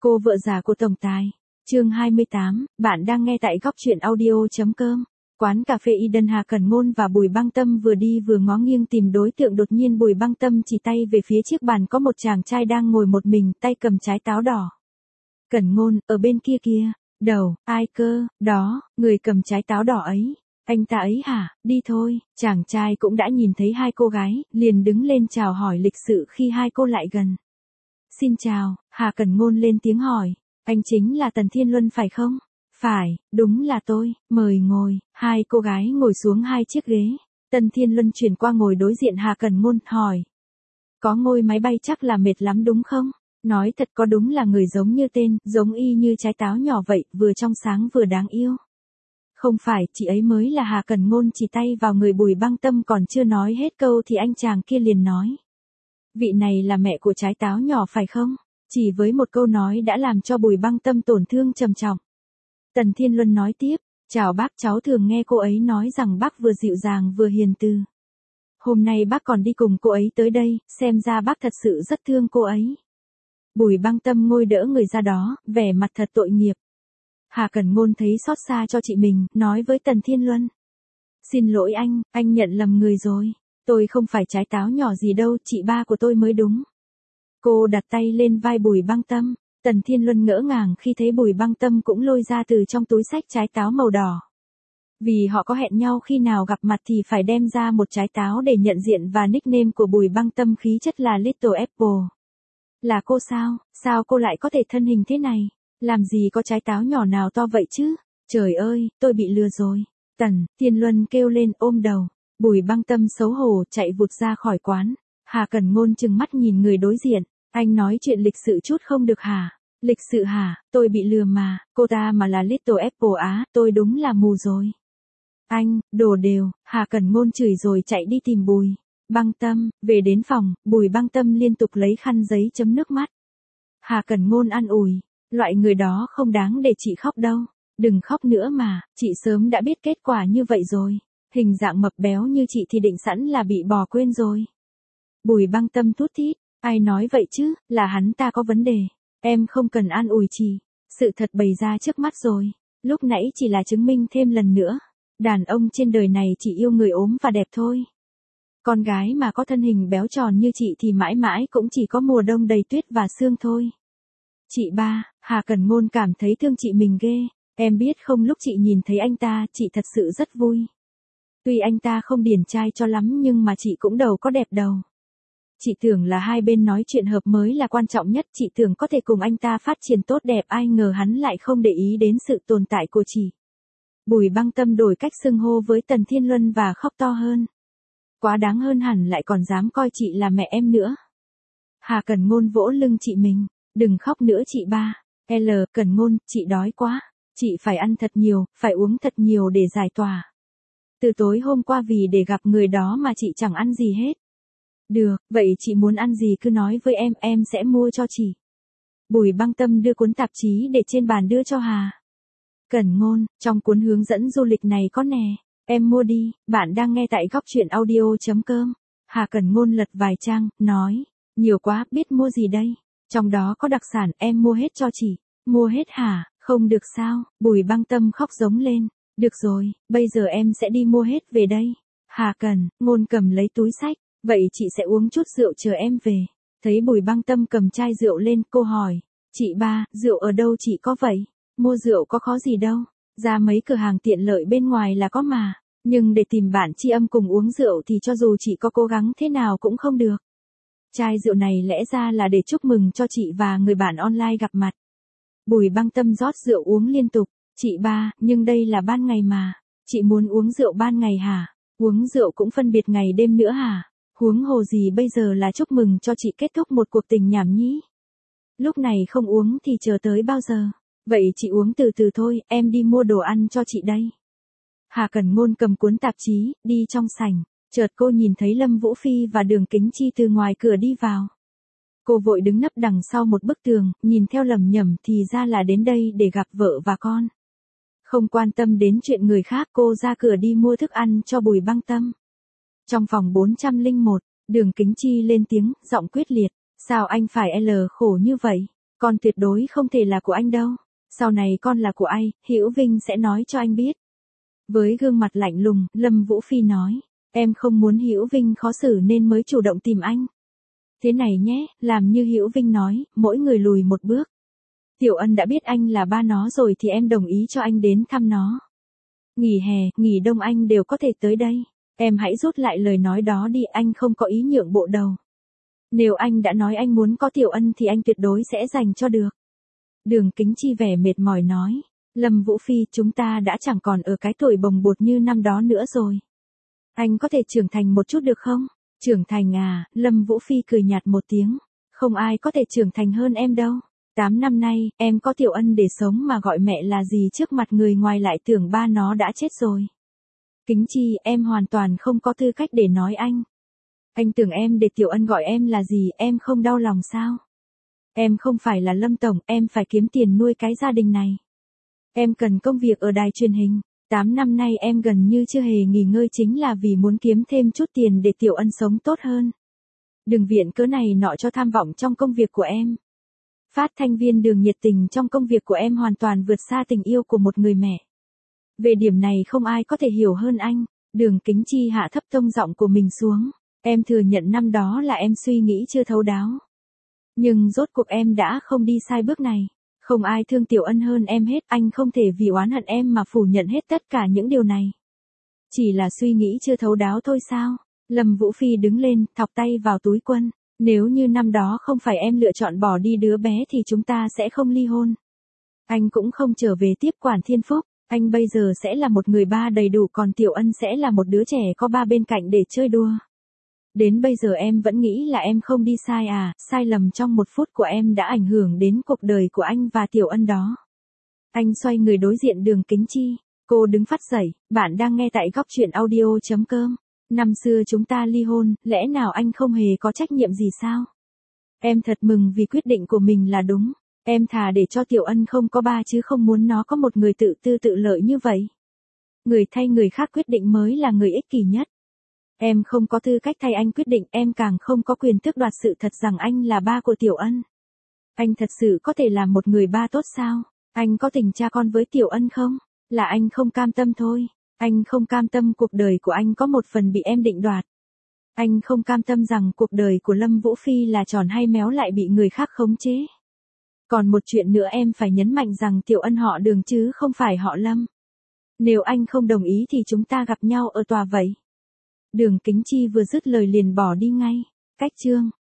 Cô vợ già của tổng tài. Chương 28, bạn đang nghe tại góc truyện audio.com. Quán cà phê Eden. Hà Cẩn Ngôn và Bùi Băng Tâm vừa đi vừa ngó nghiêng tìm đối tượng, đột nhiên Bùi Băng Tâm chỉ tay về phía chiếc bàn, có một chàng trai đang ngồi một mình, tay cầm trái táo đỏ. Cẩn Ngôn, ở bên kia kìa. Đầu, ai cơ, đó, người cầm trái táo đỏ ấy. Anh ta ấy hả, đi thôi. Chàng trai cũng đã nhìn thấy hai cô gái, liền đứng lên chào hỏi lịch sự khi hai cô lại gần. Xin chào, Hà Cẩn Ngôn lên tiếng hỏi. Anh chính là Tần Thiên Luân phải không? Phải, đúng là tôi, mời ngồi. Hai cô gái ngồi xuống hai chiếc ghế. Tần Thiên Luân chuyển qua ngồi đối diện Hà Cẩn Ngôn, hỏi. Có ngồi máy bay chắc là mệt lắm đúng không? Nói thật, có đúng là người giống như tên, giống y như trái táo nhỏ vậy, vừa trong sáng vừa đáng yêu. Không phải, chị ấy mới là. Hà Cẩn Ngôn chỉ tay vào người Bùi Băng Tâm, còn chưa nói hết câu thì anh chàng kia liền nói. Vị này là mẹ của trái táo nhỏ phải không? Chỉ với một câu nói đã làm cho Bùi Băng Tâm tổn thương trầm trọng. Tần Thiên Luân nói tiếp, chào bác, cháu thường nghe cô ấy nói rằng bác vừa dịu dàng vừa hiền từ. Hôm nay bác còn đi cùng cô ấy tới đây, xem ra bác thật sự rất thương cô ấy. Bùi Băng Tâm ngồi đỡ người ra đó, vẻ mặt thật tội nghiệp. Hà Cẩn Ngôn thấy xót xa cho chị mình, nói với Tần Thiên Luân. Xin lỗi anh nhận lầm người rồi. Tôi không phải trái táo nhỏ gì đâu, chị ba của tôi mới đúng. Cô đặt tay lên vai Bùi Băng Tâm. Tần Thiên Luân ngỡ ngàng khi thấy Bùi Băng Tâm cũng lôi ra từ trong túi xách trái táo màu đỏ. Vì họ có hẹn nhau khi nào gặp mặt thì phải đem ra một trái táo để nhận diện, và nickname của Bùi Băng Tâm khí chất là Little Apple. Là cô sao? Sao cô lại có thể thân hình thế này? Làm gì có trái táo nhỏ nào to vậy chứ? Trời ơi, tôi bị lừa rồi. Tần Thiên Luân kêu lên ôm đầu. Bùi Băng Tâm xấu hổ chạy vụt ra khỏi quán. Hà Cẩn Ngôn trừng mắt nhìn người đối diện. Anh nói chuyện lịch sự chút không được hả? Lịch sự hả? Tôi bị lừa mà. Cô ta mà là Little Apple á, tôi đúng là mù rồi. Anh, đồ đều. Hà Cẩn Ngôn chửi rồi chạy đi tìm Bùi Băng Tâm. Về đến phòng, Bùi Băng Tâm liên tục lấy khăn giấy chấm nước mắt. Hà Cẩn Ngôn an ủi. Loại người đó không đáng để chị khóc đâu. Đừng khóc nữa mà, chị sớm đã biết kết quả như vậy rồi. Hình dạng mập béo như chị thì định sẵn là bị bỏ quên rồi. Bùi Băng Tâm thút thít. Ai nói vậy chứ, là hắn ta có vấn đề. Em không cần an ủi chị. Sự thật bày ra trước mắt rồi. Lúc nãy chỉ là chứng minh thêm lần nữa. Đàn ông trên đời này chỉ yêu người ốm và đẹp thôi. Con gái mà có thân hình béo tròn như chị thì mãi mãi cũng chỉ có mùa đông đầy tuyết và sương thôi. Chị ba, Hà Cẩn Ngôn cảm thấy thương chị mình ghê. Em biết không, lúc chị nhìn thấy anh ta, chị thật sự rất vui. Tuy anh ta không điển trai cho lắm nhưng mà chị cũng đầu có đẹp đầu. Chị tưởng là hai bên nói chuyện hợp mới là quan trọng nhất, chị tưởng có thể cùng anh ta phát triển tốt đẹp, ai ngờ hắn lại không để ý đến sự tồn tại của chị. Bùi Băng Tâm đổi cách xưng hô với Tần Thiên Luân và khóc to hơn. Quá đáng, hơn hẳn lại còn dám coi chị là mẹ em nữa. Hà Cẩn Ngôn vỗ lưng chị mình. Đừng khóc nữa chị ba. Cẩn Ngôn, chị đói quá. Chị phải ăn thật nhiều, phải uống thật nhiều để giải tỏa. Từ tối hôm qua vì để gặp người đó mà chị chẳng ăn gì hết. Được, vậy chị muốn ăn gì cứ nói với em sẽ mua cho chị. Bùi Băng Tâm đưa cuốn tạp chí để trên bàn đưa cho Hà Cẩn Ngôn. Trong cuốn hướng dẫn du lịch này có nè. Em mua đi, bạn đang nghe tại góc truyện audio.com. Hà Cẩn Ngôn lật vài trang, nói. Nhiều quá, biết mua gì đây? Trong đó có đặc sản, em mua hết cho chị. Mua hết hả? Không được sao? Bùi Băng Tâm khóc giống lên. Được rồi, bây giờ em sẽ đi mua hết về đây. Hà Cẩn Ngôn cầm lấy túi xách. Vậy chị sẽ uống chút rượu chờ em về. Thấy Bùi Băng Tâm cầm chai rượu lên, cô hỏi. Chị ba, rượu ở đâu chị có vậy? Mua rượu có khó gì đâu. Ra mấy cửa hàng tiện lợi bên ngoài là có mà. Nhưng để tìm bạn tri âm cùng uống rượu thì cho dù chị có cố gắng thế nào cũng không được. Chai rượu này lẽ ra là để chúc mừng cho chị và người bạn online gặp mặt. Bùi Băng Tâm rót rượu uống liên tục. Chị ba, nhưng đây là ban ngày mà. Chị muốn uống rượu ban ngày hả? Uống rượu cũng phân biệt ngày đêm nữa hả? Huống hồ gì bây giờ là chúc mừng cho chị kết thúc một cuộc tình nhảm nhí. Lúc này không uống thì chờ tới bao giờ? Vậy chị uống từ từ thôi, em đi mua đồ ăn cho chị đây. Hà Cẩn Ngôn cầm cuốn tạp chí, đi trong sảnh. Chợt cô nhìn thấy Lâm Vũ Phi và Đường Kính Chi từ ngoài cửa đi vào. Cô vội đứng nấp đằng sau một bức tường, nhìn theo lẩm nhẩm thì ra là đến đây để gặp vợ và con. Không quan tâm đến chuyện người khác, cô ra cửa đi mua thức ăn cho Bùi Băng Tâm. Trong phòng 401, Đường Kính Chi lên tiếng, giọng quyết liệt. Sao anh phải khổ như vậy? Con tuyệt đối không thể là của anh đâu. Sau này con là của ai, Hữu Vinh sẽ nói cho anh biết. Với gương mặt lạnh lùng, Lâm Vũ Phi nói. Em không muốn Hữu Vinh khó xử nên mới chủ động tìm anh. Thế này nhé, làm như Hữu Vinh nói, mỗi người lùi một bước. Tiểu Ân đã biết anh là ba nó rồi thì em đồng ý cho anh đến thăm nó. Nghỉ hè, nghỉ đông anh đều có thể tới đây. Em hãy rút lại lời nói đó đi, anh không có ý nhượng bộ đâu. Nếu anh đã nói anh muốn có Tiểu Ân thì anh tuyệt đối sẽ dành cho được. Đường Kính Chi vẻ mệt mỏi nói. Lâm Vũ Phi, chúng ta đã chẳng còn ở cái tuổi bồng bột như năm đó nữa rồi. Anh có thể trưởng thành một chút được không? Trưởng thành à? Lâm Vũ Phi cười nhạt một tiếng. Không ai có thể trưởng thành hơn em đâu. 8 năm nay, em có Tiểu Ân để sống mà gọi mẹ là gì trước mặt người ngoài lại tưởng ba nó đã chết rồi. Kính Chi, em hoàn toàn không có tư cách để nói anh. Anh tưởng em để Tiểu Ân gọi em là gì, em không đau lòng sao? Em không phải là Lâm Tổng, em phải kiếm tiền nuôi cái gia đình này. Em cần công việc ở đài truyền hình. 8 năm nay em gần như chưa hề nghỉ ngơi chính là vì muốn kiếm thêm chút tiền để Tiểu Ân sống tốt hơn. Đừng viện cớ này nọ cho tham vọng trong công việc của em. Phát thanh viên Đường nhiệt tình trong công việc của em hoàn toàn vượt xa tình yêu của một người mẹ. Về điểm này không ai có thể hiểu hơn anh. Đường Kính Chi hạ thấp tông giọng của mình xuống. Em thừa nhận năm đó là em suy nghĩ chưa thấu đáo. Nhưng rốt cuộc em đã không đi sai bước này. Không ai thương Tiểu Ân hơn em hết, anh không thể vì oán hận em mà phủ nhận hết tất cả những điều này. Chỉ là suy nghĩ chưa thấu đáo thôi sao? Lâm Vũ Phi đứng lên, thọc tay vào túi quần. Nếu như năm đó không phải em lựa chọn bỏ đi đứa bé thì chúng ta sẽ không ly hôn. Anh cũng không trở về tiếp quản Thiên Phúc, anh bây giờ sẽ là một người ba đầy đủ còn Tiểu Ân sẽ là một đứa trẻ có ba bên cạnh để chơi đùa. Đến bây giờ em vẫn nghĩ là em không đi sai à, sai lầm trong 1 phút của em đã ảnh hưởng đến cuộc đời của anh và Tiểu Ân đó. Anh xoay người đối diện Đường Kính Chi, cô đứng phắt dậy, bạn đang nghe tại góc truyện audio.com. Năm xưa chúng ta ly hôn, lẽ nào anh không hề có trách nhiệm gì sao? Em thật mừng vì quyết định của mình là đúng. Em thà để cho Tiểu Ân không có ba chứ không muốn nó có một người tự tư tự lợi như vậy. Người thay người khác quyết định mới là người ích kỷ nhất. Em không có tư cách thay anh quyết định, em càng không có quyền tước đoạt sự thật rằng anh là ba của Tiểu Ân. Anh thật sự có thể làm một người ba tốt sao? Anh có tình cha con với Tiểu Ân không? Là anh không cam tâm thôi. Anh không cam tâm cuộc đời của anh có một phần bị em định đoạt. Anh không cam tâm rằng cuộc đời của Lâm Vũ Phi là tròn hay méo lại bị người khác khống chế. Còn một chuyện nữa em phải nhấn mạnh rằng Tiểu Ân họ Đường chứ không phải họ Lâm. Nếu anh không đồng ý thì chúng ta gặp nhau ở tòa vậy. Đường Kính Chi vừa dứt lời liền bỏ đi ngay. Cách chương